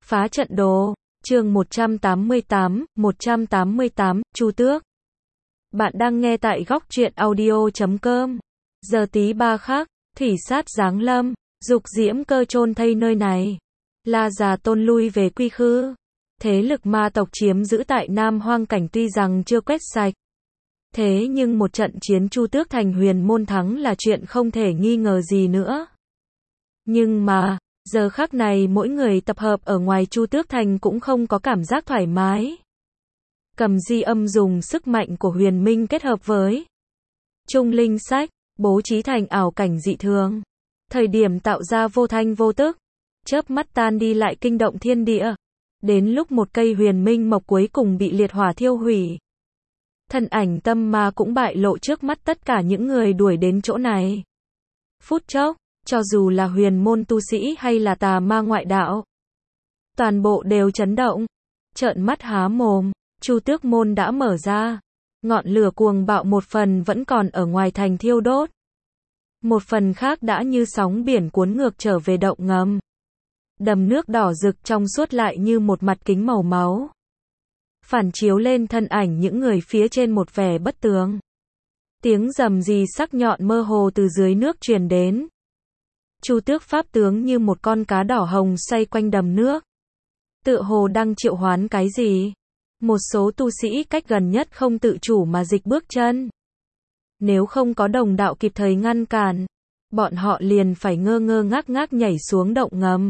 Phá trận đồ, chương 188, Chu Tước. Bạn đang nghe tại góc truyện audio.com. Giờ tí ba khắc, thủy sát giáng lâm, dục diễm cơ chôn thây nơi này. La Già Tôn lui về Quy Khư. Thế lực ma tộc chiếm giữ tại Nam Hoang Cảnh tuy rằng chưa quét sạch. Thế nhưng một trận chiến Chu Tước thành Huyền Môn thắng là chuyện không thể nghi ngờ gì nữa. Nhưng mà, giờ khắc này mỗi người tập hợp ở ngoài Chu Tước thành cũng không có cảm giác thoải mái. Cầm Di Âm dùng sức mạnh của huyền minh kết hợp với Trung Linh Sách, bố trí thành ảo cảnh dị thường. Thời điểm tạo ra vô thanh vô tức, chớp mắt tan đi lại kinh động thiên địa. Đến lúc một cây huyền minh mộc cuối cùng bị liệt hỏa thiêu hủy. Thân ảnh tâm ma cũng bại lộ trước mắt tất cả những người đuổi đến chỗ này. Phút chốc, cho dù là huyền môn tu sĩ hay là tà ma ngoại đạo, toàn bộ đều chấn động, trợn mắt há mồm. Chu Tước môn đã mở ra, ngọn lửa cuồng bạo một phần vẫn còn ở ngoài thành thiêu đốt, một phần khác đã như sóng biển cuốn ngược trở về động ngầm. Đầm nước đỏ rực trong suốt lại như một mặt kính màu máu, phản chiếu lên thân ảnh những người phía trên một vẻ bất tường. Tiếng rầm rì sắc nhọn mơ hồ từ dưới nước truyền đến. Chu Tước pháp tướng như một con cá đỏ hồng xoay quanh đầm nước, tựa hồ đang triệu hoán cái gì. Một số tu sĩ cách gần nhất không tự chủ mà dịch bước chân. Nếu không có đồng đạo kịp thời ngăn cản, bọn họ liền phải ngơ ngơ ngác ngác nhảy xuống động ngầm.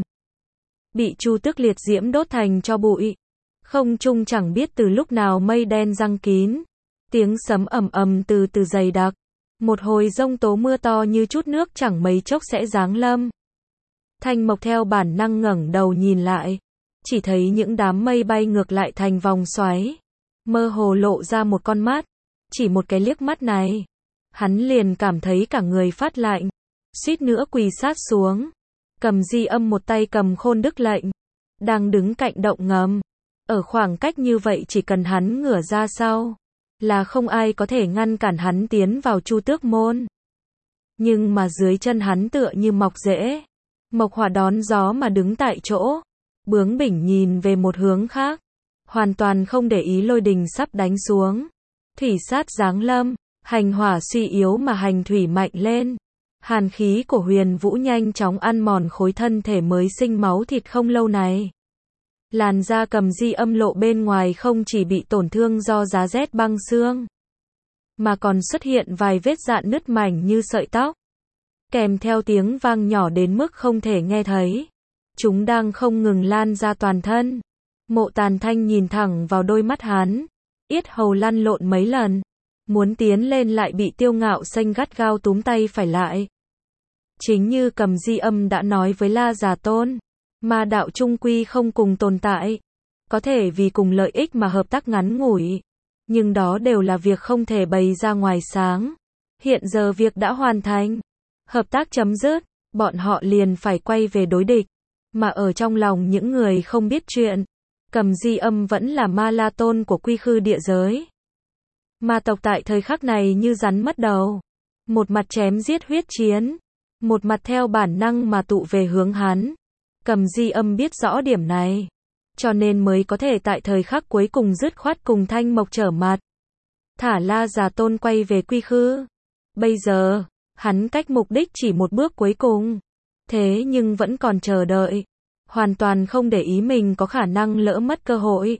Bị Chu Tước liệt diễm đốt thành tro bụi. Không trung chẳng biết từ lúc nào mây đen giăng kín. Tiếng sấm ầm ầm từ từ dày đặc. Một hồi giông tố mưa to như chút nước chẳng mấy chốc sẽ giáng lâm. Thanh Mộc theo bản năng ngẩng đầu nhìn lại. Chỉ thấy những đám mây bay ngược lại thành vòng xoáy. Mơ hồ lộ ra một con mắt. Chỉ một cái liếc mắt này, hắn liền cảm thấy cả người phát lạnh. Suýt nữa quỳ sát xuống. Cầm Di Âm một tay cầm Khôn Đức lệnh, đang đứng cạnh động ngầm. Ở khoảng cách như vậy chỉ cần hắn ngửa ra sau, là không ai có thể ngăn cản hắn tiến vào Chu Tước môn. Nhưng mà dưới chân hắn tựa như mọc rễ. Mộc Hỏa đón gió mà đứng tại chỗ, bướng bỉnh nhìn về một hướng khác, hoàn toàn không để ý lôi đình sắp đánh xuống. Thủy sát giáng lâm, hành hỏa suy yếu mà hành thủy mạnh lên. Hàn khí của Huyền Vũ nhanh chóng ăn mòn khối thân thể mới sinh máu thịt không lâu này. Làn da Cầm Di Âm lộ bên ngoài không chỉ bị tổn thương do giá rét băng xương, mà còn xuất hiện vài vết rạn nứt mảnh như sợi tóc, kèm theo tiếng vang nhỏ đến mức không thể nghe thấy. Chúng đang không ngừng lan ra toàn thân. Mộ Tàn Thanh nhìn thẳng vào đôi mắt hắn, yết hầu lăn lộn mấy lần, muốn tiến lên lại bị Tiêu Ngạo Xanh gắt gao túm tay phải lại. Chính như Cầm Di Âm đã nói với La Già Tôn, ma đạo chung quy không cùng tồn tại, có thể vì cùng lợi ích mà hợp tác ngắn ngủi, nhưng đó đều là việc không thể bày ra ngoài sáng. Hiện giờ việc đã hoàn thành, hợp tác chấm dứt, bọn họ liền phải quay về đối địch. Mà ở trong lòng những người không biết chuyện, Cầm Di Âm vẫn là Ma La Tôn của Quy Khư địa giới. Ma tộc tại thời khắc này như rắn mất đầu, một mặt chém giết huyết chiến, một mặt theo bản năng mà tụ về hướng hắn. Cầm Di Âm biết rõ điểm này, cho nên mới có thể tại thời khắc cuối cùng dứt khoát cùng Thanh Mộc trở mặt, thả La Già Tôn quay về Quy Khư. Bây giờ, hắn cách mục đích chỉ một bước cuối cùng, thế nhưng vẫn còn chờ đợi, hoàn toàn không để ý mình có khả năng lỡ mất cơ hội.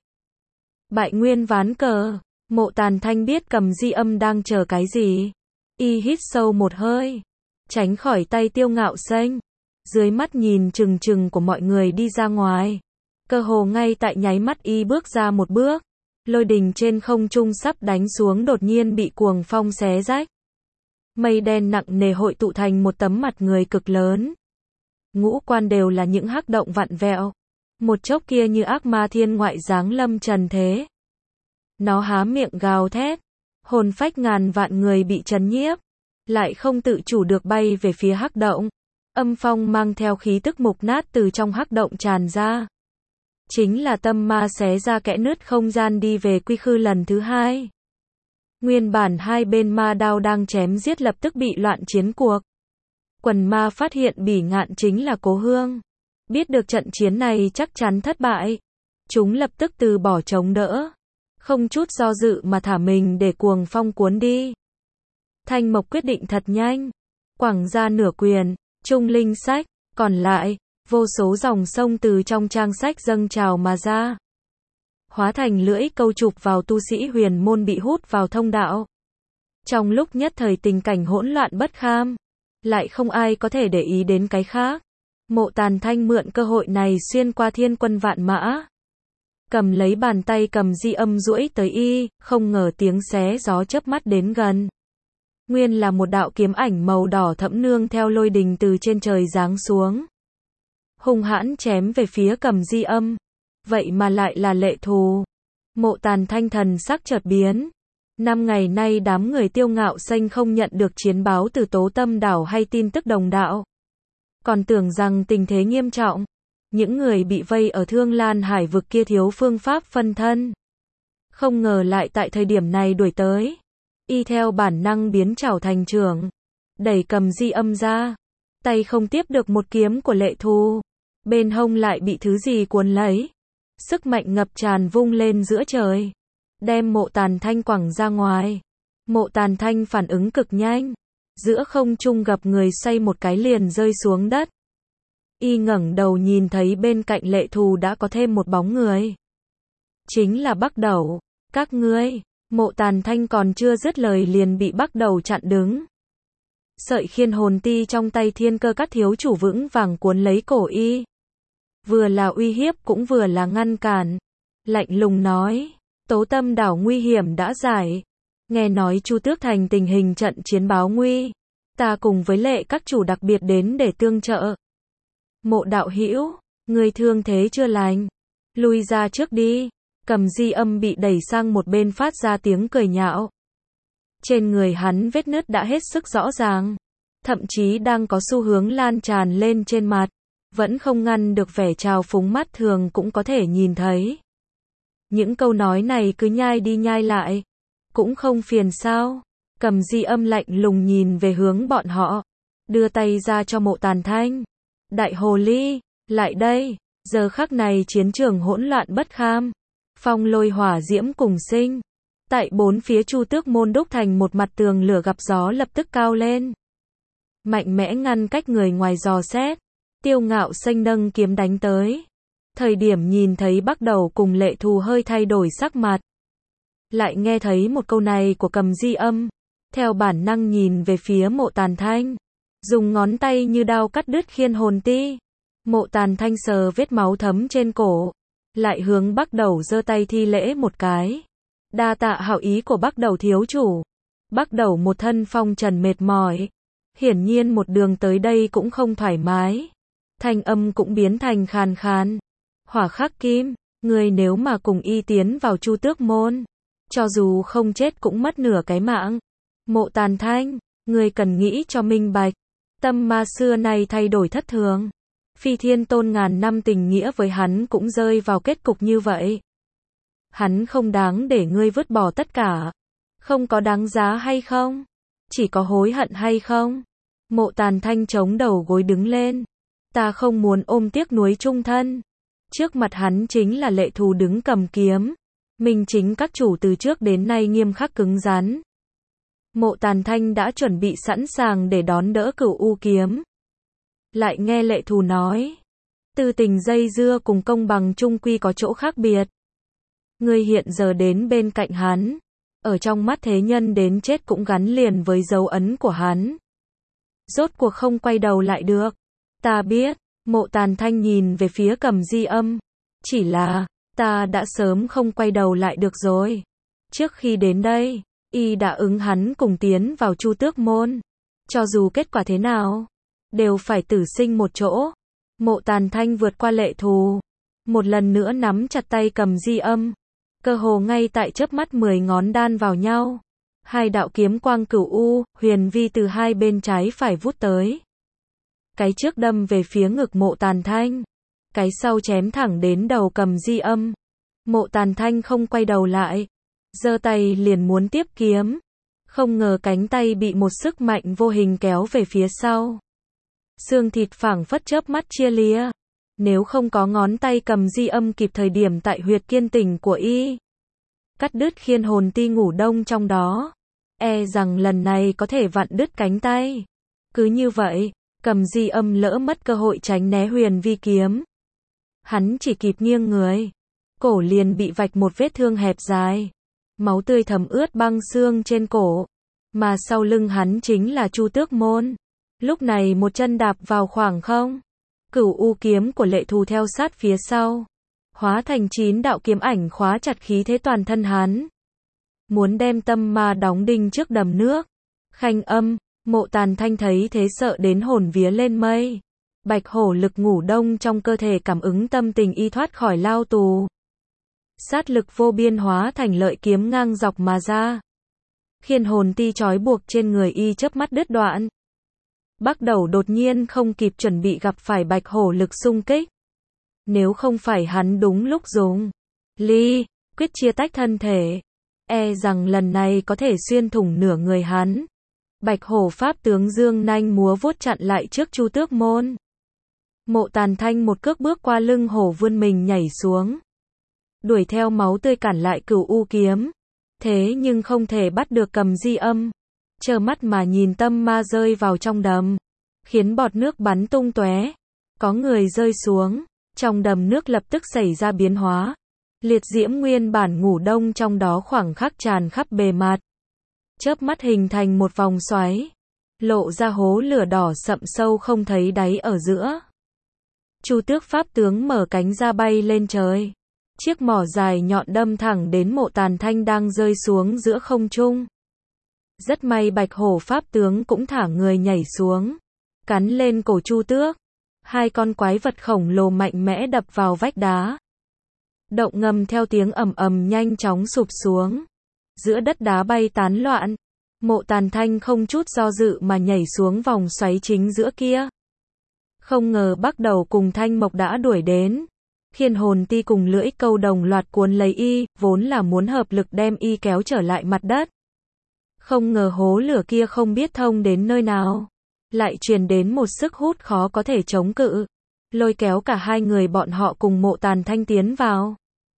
Bại nguyên ván cờ, Mộ Tàn Thanh biết Cầm Di Âm đang chờ cái gì. Y hít sâu một hơi, tránh khỏi tay Tiêu Ngạo Xanh, dưới mắt nhìn chừng chừng của mọi người đi ra ngoài. Cơ hồ ngay tại nháy mắt y bước ra một bước, lôi đình trên không trung sắp đánh xuống đột nhiên bị cuồng phong xé rách. Mây đen nặng nề hội tụ thành một tấm mặt người cực lớn. Ngũ quan đều là những hắc động vặn vẹo. Một chốc kia như ác ma thiên ngoại giáng lâm trần thế. Nó há miệng gào thét, hồn phách ngàn vạn người bị chấn nhiếp, lại không tự chủ được bay về phía hắc động. Âm phong mang theo khí tức mục nát từ trong hắc động tràn ra. Chính là tâm ma xé ra kẽ nứt không gian đi về Quy Khư lần thứ hai. Nguyên bản hai bên ma đao đang chém giết lập tức bị loạn chiến cuộc. Quần ma phát hiện Bỉ Ngạn chính là Cố Hương. Biết được trận chiến này chắc chắn thất bại, chúng lập tức từ bỏ chống đỡ, không chút do dự mà thả mình để cuồng phong cuốn đi. Thanh Mộc quyết định thật nhanh, quẳng ra nửa quyền, trung linh sách, còn lại, vô số dòng sông từ trong trang sách dâng trào mà ra, hóa thành lưỡi câu chụp vào tu sĩ huyền môn bị hút vào thông đạo. Trong lúc nhất thời tình cảnh hỗn loạn bất kham, lại không ai có thể để ý đến cái khác. Mộ Tàn Thanh mượn cơ hội này xuyên qua thiên quân vạn mã, cầm lấy bàn tay cầm di âm duỗi tới y, không ngờ tiếng xé gió chớp mắt đến gần. Nguyên là một đạo kiếm ảnh màu đỏ thẫm nương theo lôi đình từ trên trời giáng xuống, hung hãn chém về phía cầm di âm. Vậy mà lại là Lệ Thù. Mộ Tàn Thanh thần sắc chợt biến. 5 ngày nay đám người Tiêu Ngạo Xanh không nhận được chiến báo từ Tố Tâm Đảo hay tin tức đồng đạo, còn tưởng rằng tình thế nghiêm trọng. Những người bị vây ở Thương Lan Hải vực kia thiếu phương pháp phân thân, không ngờ lại tại thời điểm này đuổi tới. Y theo bản năng biến chảo thành chưởng, đẩy cầm di âm ra, tay không tiếp được một kiếm của Lệ Thù, bên hông lại bị thứ gì cuốn lấy, sức mạnh ngập tràn vung lên giữa trời, đem Mộ Tàn Thanh quẳng ra ngoài. Mộ Tàn Thanh phản ứng cực nhanh, giữa không trung gập người xoay một cái liền rơi xuống đất. Y ngẩng đầu nhìn thấy bên cạnh Lệ Thù đã có thêm một bóng người. Chính là Bắc Đẩu. Các ngươi. Mộ Tàn Thanh còn chưa dứt lời liền bị Bắc Đẩu chặn đứng. Sợi khiên hồn ti trong tay Thiên Cơ Các thiếu chủ vững vàng cuốn lấy cổ y. Vừa là uy hiếp cũng vừa là ngăn cản. Lạnh lùng nói, Tố Tâm Đảo nguy hiểm đã giải. Nghe nói Chu Tước Thành tình hình trận chiến báo nguy. Ta cùng với Lệ các chủ đặc biệt đến để tương trợ. Mộ đạo hữu, người thương thế chưa lành, lui ra trước đi. Cầm di âm bị đẩy sang một bên phát ra tiếng cười nhạo. Trên người hắn vết nứt đã hết sức rõ ràng, thậm chí đang có xu hướng lan tràn lên trên mặt, vẫn không ngăn được vẻ trào phúng mắt thường cũng có thể nhìn thấy. Những câu nói này cứ nhai đi nhai lại, cũng không phiền sao? Cầm di âm lạnh lùng nhìn về hướng bọn họ, đưa tay ra cho Mộ Tàn Thanh. Đại hồ ly, lại đây. Giờ khắc này chiến trường hỗn loạn bất kham, phong lôi hỏa diễm cùng sinh. Tại bốn phía Chu Tước môn đúc thành một mặt tường lửa gặp gió lập tức cao lên, mạnh mẽ ngăn cách người ngoài dò xét. Tiêu Ngạo Xanh nâng kiếm đánh tới. Thời điểm nhìn thấy Bắc Đẩu cùng Lệ Thù hơi thay đổi sắc mặt, lại nghe thấy một câu này của cầm di âm, theo bản năng nhìn về phía Mộ Tàn Thanh, dùng ngón tay như đao cắt đứt khiên hồn ti. Mộ Tàn Thanh sờ vết máu thấm trên cổ, lại hướng Bắc Đẩu giơ tay thi lễ một cái. Đa tạ hảo ý của Bắc Đẩu thiếu chủ. Bắc Đẩu một thân phong trần mệt mỏi, hiển nhiên một đường tới đây cũng không thoải mái. Thanh âm cũng biến thành khàn khàn. Hỏa Khắc Kim, người nếu mà cùng y tiến vào Chu Tước môn, cho dù không chết cũng mất nửa cái mạng. Mộ Tàn Thanh, người cần nghĩ cho minh bạch. Tâm ma xưa nay thay đổi thất thường. Phi Thiên Tôn ngàn năm tình nghĩa với hắn cũng rơi vào kết cục như vậy. Hắn không đáng để ngươi vứt bỏ tất cả. Không có đáng giá hay không? Chỉ có hối hận hay không? Mộ Tàn Thanh chống đầu gối đứng lên. Ta không muốn ôm tiếc nuối chung thân. Trước mặt hắn chính là Lệ Thù đứng cầm kiếm. Minh chính các chủ từ trước đến nay nghiêm khắc cứng rắn. Mộ Tàn Thanh đã chuẩn bị sẵn sàng để đón đỡ Cửu U kiếm. Lại nghe Lệ Thù nói, tư tình dây dưa cùng công bằng chung quy có chỗ khác biệt. Ngươi hiện giờ đến bên cạnh hắn, ở trong mắt thế nhân đến chết cũng gắn liền với dấu ấn của hắn. Rốt cuộc không quay đầu lại được. Ta biết. Mộ Tàn Thanh nhìn về phía cầm di âm. Chỉ là, ta đã sớm không quay đầu lại được rồi. Trước khi đến đây, y đã ứng hắn cùng tiến vào Chu Tước môn. Cho dù kết quả thế nào, đều phải tử sinh một chỗ. Mộ Tàn Thanh vượt qua Lệ Thù, một lần nữa nắm chặt tay cầm di âm. Cơ hồ ngay tại chớp mắt 10 ngón đan vào nhau. Hai đạo kiếm quang cửu u, huyền vi từ hai bên trái phải vút tới. Cái trước đâm về phía ngực Mộ Tàn Thanh, cái sau chém thẳng đến đầu cầm di âm. Mộ Tàn Thanh không quay đầu lại, giơ tay liền muốn tiếp kiếm. Không ngờ cánh tay bị một sức mạnh vô hình kéo về phía sau. Xương thịt phảng phất chớp mắt chia lìa. Nếu không có ngón tay cầm di âm kịp thời điểm tại huyệt kiên tỉnh của y, cắt đứt khiên hồn ti ngủ đông trong đó, e rằng lần này có thể vặn đứt cánh tay. Cứ như vậy, cầm di âm lỡ mất cơ hội tránh né huyền vi kiếm. Hắn chỉ kịp nghiêng người, cổ liền bị vạch một vết thương hẹp dài. Máu tươi thấm ướt băng xương trên cổ. Mà sau lưng hắn chính là Chu Tước Môn. Lúc này một chân đạp vào khoảng không. Cửu u kiếm của Lệ Thù theo sát phía sau. Hóa thành 9 đạo kiếm ảnh khóa chặt khí thế toàn thân hắn. Muốn đem tâm ma đóng đinh trước đầm nước. Khanh Âm, Mộ Tàn Thanh thấy thế sợ đến hồn vía lên mây. Bạch hổ lực ngủ đông trong cơ thể cảm ứng tâm tình y thoát khỏi lao tù. Sát lực vô biên hóa thành lợi kiếm ngang dọc mà ra. Khiên hồn ti trói buộc trên người y chớp mắt đứt đoạn. Bắc Đầu đột nhiên không kịp chuẩn bị gặp phải bạch hổ lực xung kích. Nếu không phải hắn đúng lúc dùng ly quyết chia tách thân thể, e rằng lần này có thể xuyên thủng nửa người hắn. Bạch hổ pháp tướng dương nanh múa vuốt chặn lại trước Chu Tước Môn. Mộ Tàn Thanh một cước bước qua lưng hổ vươn mình nhảy xuống. Đuổi theo máu tươi cản lại cửu u kiếm. Thế nhưng không thể bắt được cầm di âm. Trơ mắt mà nhìn tâm ma rơi vào trong đầm. Khiến bọt nước bắn tung tóe. Có người rơi xuống. Trong đầm nước lập tức xảy ra biến hóa. Liệt diễm nguyên bản ngủ đông trong đó khoảng khắc tràn khắp bề mặt. Chớp mắt hình thành một vòng xoáy. Lộ ra hố lửa đỏ sậm sâu không thấy đáy ở giữa. Chu Tước pháp tướng mở cánh ra bay lên trời. Chiếc mỏ dài nhọn đâm thẳng đến Mộ Tàn Thanh đang rơi xuống giữa không trung. Rất may bạch hổ pháp tướng cũng thả người nhảy xuống. Cắn lên cổ Chu Tước. Hai con quái vật khổng lồ mạnh mẽ đập vào vách đá. Động ngầm theo tiếng ầm ầm nhanh chóng sụp xuống. Giữa đất đá bay tán loạn. Mộ Tàn Thanh không chút do dự mà nhảy xuống vòng xoáy chính giữa kia. Không ngờ Bắc Đầu cùng Thanh Mộc đã đuổi đến. Khiên hồn ti cùng lưỡi câu đồng loạt cuốn lấy y, vốn là muốn hợp lực đem y kéo trở lại mặt đất. Không ngờ hố lửa kia không biết thông đến nơi nào. Lại truyền đến một sức hút khó có thể chống cự. Lôi kéo cả hai người bọn họ cùng Mộ Tàn Thanh tiến vào.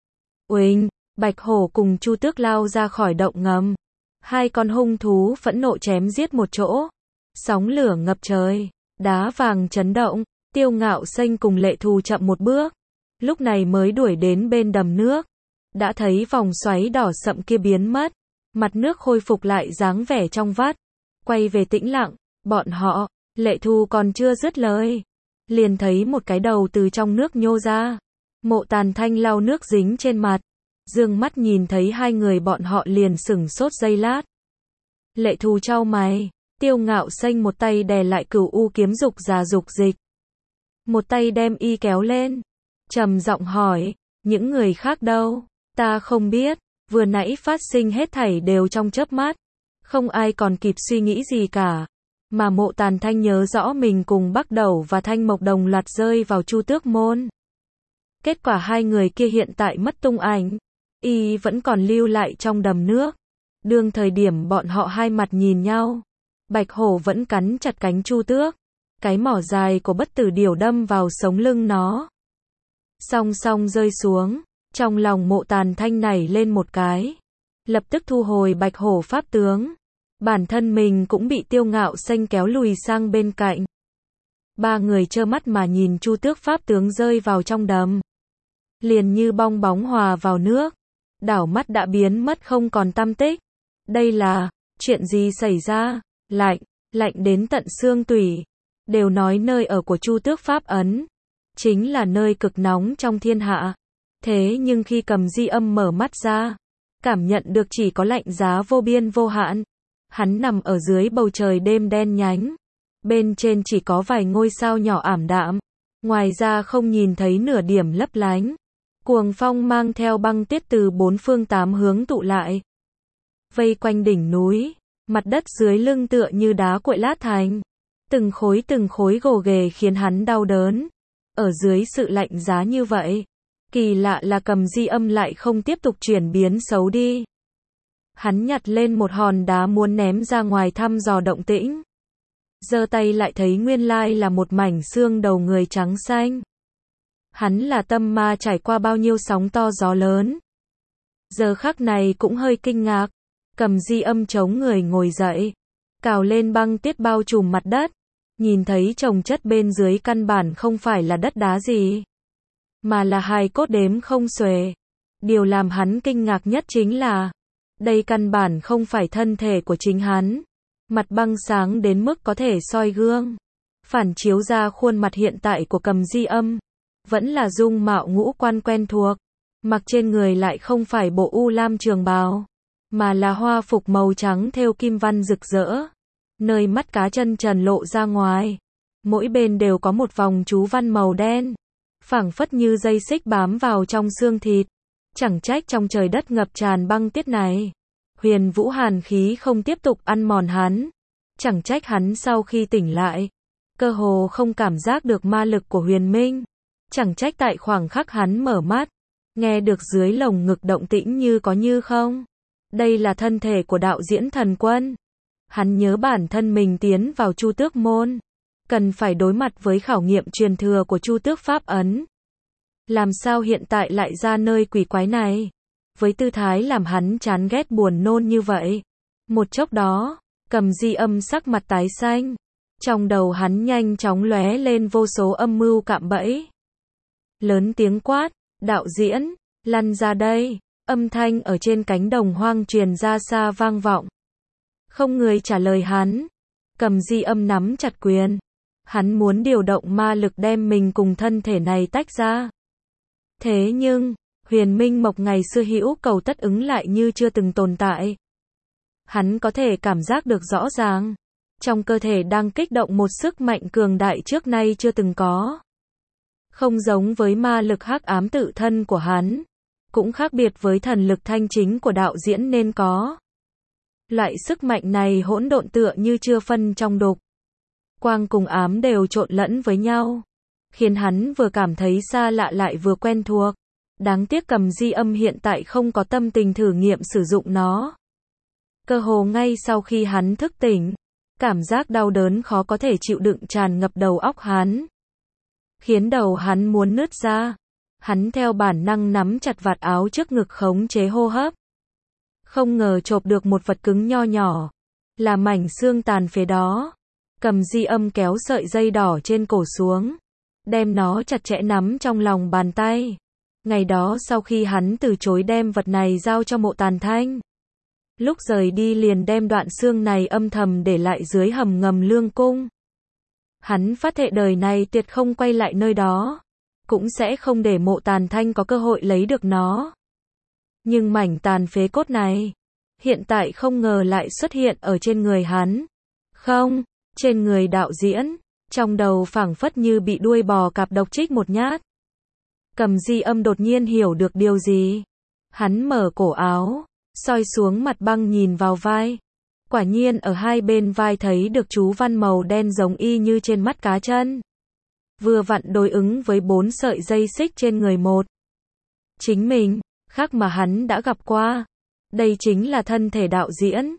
Uỳnh, bạch hổ cùng Chu Tước lao ra khỏi động ngầm. Hai con hung thú phẫn nộ chém giết một chỗ. Sóng lửa ngập trời, đá vàng chấn động, Tiêu Ngạo Xanh cùng Lệ Thù chậm một bước. Lúc này mới đuổi đến bên đầm nước. Đã thấy vòng xoáy đỏ sậm kia biến mất. Mặt nước khôi phục lại dáng vẻ trong vắt. Quay về tĩnh lặng, bọn họ, Lệ Thù còn chưa dứt lời. Liền thấy một cái đầu từ trong nước nhô ra. Mộ Tàn Thanh lau nước dính trên mặt. Dương mắt nhìn thấy hai người bọn họ liền sửng sốt giây lát. Lệ Thù chau mày. Tiêu Ngạo Xanh một tay đè lại cửu u kiếm dục già dục dịch. Một tay đem y kéo lên. Trầm giọng hỏi, những người khác đâu? Ta không biết, vừa nãy phát sinh hết thảy đều trong chớp mắt. Không ai còn kịp suy nghĩ gì cả. Mà Mộ Tàn Thanh nhớ rõ mình cùng Bắc Đầu và Thanh Mộc đồng loạt rơi vào Chu Tước Môn. Kết quả hai người kia hiện tại mất tung ảnh. Y vẫn còn lưu lại trong đầm nước. Đương thời điểm bọn họ hai mặt nhìn nhau. Bạch hổ vẫn cắn chặt cánh Chu Tước. Cái mỏ dài của bất tử điểu đâm vào sống lưng nó. Song song rơi xuống. Trong lòng Mộ Tàn Thanh nảy lên một cái. Lập tức thu hồi bạch hổ pháp tướng. Bản thân mình cũng bị Tiêu Ngạo Xanh kéo lùi sang bên cạnh. Ba người trơ mắt mà nhìn Chu Tước pháp tướng rơi vào trong đầm. Liền như bong bóng hòa vào nước. Đảo mắt đã biến mất không còn tăm tích. Đây là, chuyện gì xảy ra? Lạnh, lạnh đến tận xương tủy. Đều nói nơi ở của Chu Tước pháp ấn. Chính là nơi cực nóng trong thiên hạ. Thế nhưng khi cầm di âm mở mắt ra. Cảm nhận được chỉ có lạnh giá vô biên vô hạn. Hắn nằm ở dưới bầu trời đêm đen nhánh. Bên trên chỉ có vài ngôi sao nhỏ ảm đạm. Ngoài ra không nhìn thấy nửa điểm lấp lánh. Cuồng phong mang theo băng tuyết từ bốn phương tám hướng tụ lại. Vây quanh đỉnh núi. Mặt đất dưới lưng tựa như đá cuội lát thành. Từng khối gồ ghề khiến hắn đau đớn. Ở dưới sự lạnh giá như vậy. Kỳ lạ là cầm di âm lại không tiếp tục chuyển biến xấu đi. Hắn nhặt lên một hòn đá muốn ném ra ngoài thăm dò động tĩnh. Giơ tay lại thấy nguyên lai là một mảnh xương đầu người trắng xanh. Hắn là tâm ma trải qua bao nhiêu sóng to gió lớn. Giờ khắc này cũng hơi kinh ngạc, cầm di âm chống người ngồi dậy, cào lên băng tiết bao trùm mặt đất, nhìn thấy chồng chất bên dưới căn bản không phải là đất đá gì, mà là hài cốt đếm không xuể. Điều làm hắn kinh ngạc nhất chính là, đây căn bản không phải thân thể của chính hắn. Mặt băng sáng đến mức có thể soi gương, phản chiếu ra khuôn mặt hiện tại của cầm di âm. Vẫn là dung mạo ngũ quan quen thuộc, mặc trên người lại không phải bộ u lam trường bào, mà là hoa phục màu trắng thêu kim văn rực rỡ, nơi mắt cá chân trần lộ ra ngoài, mỗi bên đều có một vòng chú văn màu đen, phảng phất như dây xích bám vào trong xương thịt. Chẳng trách trong trời đất ngập tràn băng tiết này, huyền vũ hàn khí không tiếp tục ăn mòn hắn. Chẳng trách hắn sau khi tỉnh lại, cơ hồ không cảm giác được ma lực của huyền minh. Chẳng trách tại khoảng khắc hắn mở mắt, nghe được dưới lồng ngực động tĩnh như có như không. Đây là thân thể của đạo diễn thần quân. Hắn nhớ bản thân mình tiến vào Chu Tước môn, cần phải đối mặt với khảo nghiệm truyền thừa của Chu Tước pháp ấn. Làm sao hiện tại lại ra nơi quỷ quái này, với tư thái làm hắn chán ghét buồn nôn như vậy. Một chốc đó, cầm di âm sắc mặt tái xanh, trong đầu hắn nhanh chóng lóe lên vô số âm mưu cạm bẫy. Lớn tiếng quát, đạo diễn, lăn ra đây. Âm thanh ở trên cánh đồng hoang truyền ra xa vang vọng. Không người trả lời hắn. Cầm di âm nắm chặt quyền. Hắn muốn điều động ma lực đem mình cùng thân thể này tách ra. Thế nhưng, huyền minh mộc ngày xưa hữu cầu tất ứng lại như chưa từng tồn tại. Hắn có thể cảm giác được rõ ràng, trong cơ thể đang kích động một sức mạnh cường đại trước nay chưa từng có. Không giống với ma lực hắc ám tự thân của hắn, cũng khác biệt với thần lực thanh chính của đạo diễn nên có. Loại sức mạnh này hỗn độn tựa như chưa phân trong đục. Quang cùng ám đều trộn lẫn với nhau, khiến hắn vừa cảm thấy xa lạ lại vừa quen thuộc. Đáng tiếc cầm di âm hiện tại không có tâm tình thử nghiệm sử dụng nó. Cơ hồ ngay sau khi hắn thức tỉnh, cảm giác đau đớn khó có thể chịu đựng tràn ngập đầu óc hắn, khiến đầu hắn muốn nứt ra. Hắn theo bản năng nắm chặt vạt áo trước ngực khống chế hô hấp. Không ngờ chộp được một vật cứng nho nhỏ, là mảnh xương tàn phế đó. Cầm di âm kéo sợi dây đỏ trên cổ xuống, đem nó chặt chẽ nắm trong lòng bàn tay. Ngày đó sau khi hắn từ chối đem vật này giao cho Mộ Tàn Thanh, lúc rời đi liền đem đoạn xương này âm thầm để lại dưới hầm ngầm Lương Cung. Hắn phát thệ đời này tuyệt không quay lại nơi đó, cũng sẽ không để Mộ Tàn Thanh có cơ hội lấy được nó. Nhưng mảnh tàn phế cốt này, hiện tại không ngờ lại xuất hiện ở trên người hắn. Không, trên người đạo diễn, trong đầu phảng phất như bị đuôi bò cạp độc trích một nhát. Cầm di âm đột nhiên hiểu được điều gì. Hắn mở cổ áo, soi xuống mặt băng nhìn vào vai. Quả nhiên ở hai bên vai thấy được chú văn màu đen giống y như trên mắt cá chân. Vừa vặn đối ứng với 4 sợi dây xích trên người một. Chính mình, khác mà hắn đã gặp qua. Đây chính là thân thể đạo diễn,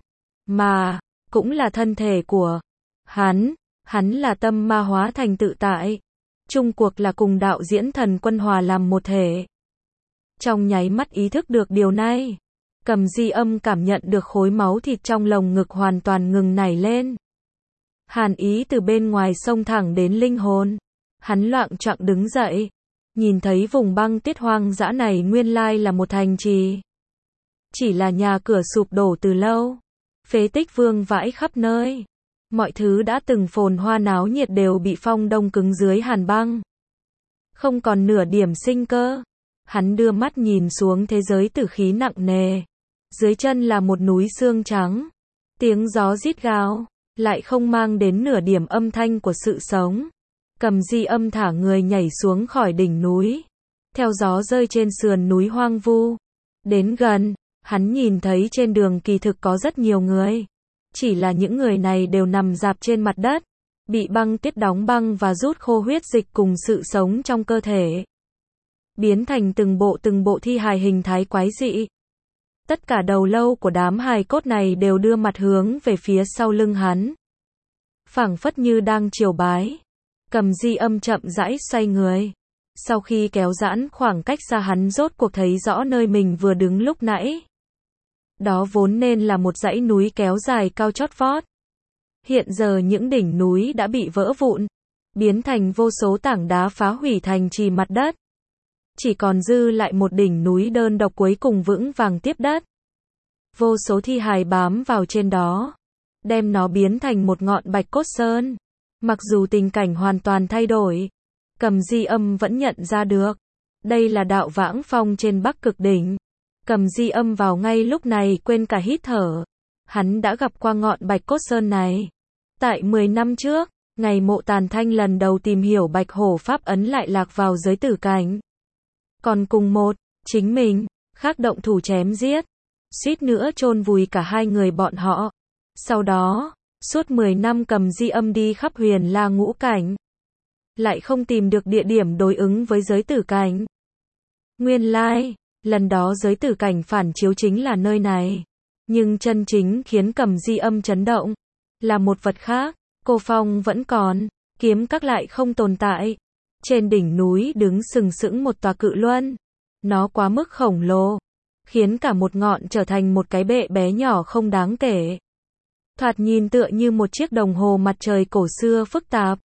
mà cũng là thân thể của hắn. Hắn là tâm ma hóa thành tự tại, chung cuộc là cùng đạo diễn thần quân hòa làm một thể. Trong nháy mắt ý thức được điều này, cầm di âm cảm nhận được khối máu thịt trong lồng ngực hoàn toàn ngừng nảy lên. Hàn ý từ bên ngoài xông thẳng đến linh hồn. Hắn loạng choạng đứng dậy, nhìn thấy vùng băng tiết hoang dã này nguyên lai là một thành trì. Chỉ là nhà cửa sụp đổ từ lâu, phế tích vương vãi khắp nơi. Mọi thứ đã từng phồn hoa náo nhiệt đều bị phong đông cứng dưới hàn băng. Không còn nửa điểm sinh cơ. Hắn đưa mắt nhìn xuống thế giới tử khí nặng nề. Dưới chân là một núi xương trắng. Tiếng gió rít gào, lại không mang đến nửa điểm âm thanh của sự sống. Cầm di âm thả người nhảy xuống khỏi đỉnh núi, theo gió rơi trên sườn núi hoang vu. Đến gần, hắn nhìn thấy trên đường kỳ thực có rất nhiều người. Chỉ là những người này đều nằm rạp trên mặt đất, bị băng tiết đóng băng và rút khô huyết dịch cùng sự sống trong cơ thể, biến thành từng bộ thi hài hình thái quái dị. Tất cả đầu lâu của đám hài cốt này đều đưa mặt hướng về phía sau lưng hắn, phảng phất như đang triều bái. Cầm di âm chậm rãi xoay người, Sau khi kéo giãn khoảng cách ra hắn rốt cuộc thấy rõ nơi mình vừa đứng lúc nãy. Đó vốn nên là một dãy núi kéo dài cao chót vót. Hiện giờ những đỉnh núi đã bị vỡ vụn, biến thành vô số tảng đá phá hủy thành trì mặt đất. Chỉ còn dư lại một đỉnh núi đơn độc cuối cùng vững vàng tiếp đất. Vô số thi hài bám vào trên đó, đem nó biến thành một ngọn bạch cốt sơn. Mặc dù tình cảnh hoàn toàn thay đổi, Cầm Di Âm vẫn nhận ra được. Đây là đạo Vãng Phong trên Bắc Cực Đỉnh. Cầm Di Âm vào ngay lúc này quên cả hít thở. Hắn đã gặp qua ngọn bạch cốt sơn này. Tại 10 năm trước, ngày Mộ Tàn Thanh lần đầu tìm hiểu Bạch Hổ Pháp ấn lại lạc vào giới tử cảnh. Còn cùng chính mình, khác động thủ chém giết. Suýt nữa chôn vùi cả hai người bọn họ. Sau đó, suốt 10 năm Cầm Di Âm đi khắp Huyền La ngũ cảnh. Lại không tìm được địa điểm đối ứng với giới tử cảnh. Nguyên lai, lần đó giới tử cảnh phản chiếu chính là nơi này. Nhưng chân chính khiến Cầm Di Âm chấn động là một vật khác. Cô phong vẫn còn, kiếm các lại không tồn tại. Trên đỉnh núi đứng sừng sững một tòa cự luân. Nó quá mức khổng lồ, khiến cả một ngọn trở thành một cái bệ bé nhỏ không đáng kể. Thoạt nhìn tựa như một chiếc đồng hồ mặt trời cổ xưa phức tạp.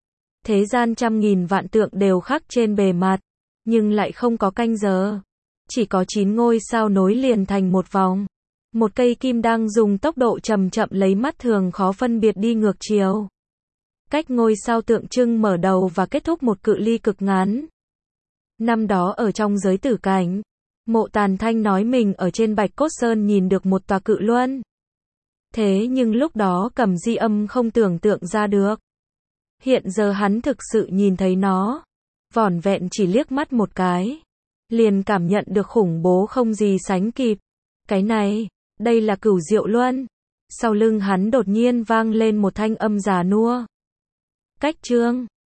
Thế gian trăm nghìn vạn tượng đều khắc trên bề mặt, nhưng lại không có canh giờ. Chỉ có 9 ngôi sao nối liền thành một vòng. Một cây kim đang dùng tốc độ chậm chậm lấy mắt thường khó phân biệt đi ngược chiều. Cách ngôi sao tượng trưng mở đầu và kết thúc một cự ly cực ngắn. Năm đó ở trong giới tử cảnh, Mộ Tàn Thanh nói mình ở trên Bạch Cốt Sơn nhìn được một tòa cự luân. Thế nhưng lúc đó Cầm Di Âm không tưởng tượng ra được. Hiện giờ hắn thực sự nhìn thấy nó. Vỏn vẹn chỉ liếc mắt một cái, liền cảm nhận được khủng bố không gì sánh kịp. Cái này, đây là Cửu Diệu Luân. Sau lưng hắn đột nhiên vang lên một thanh âm già nua. Cách chương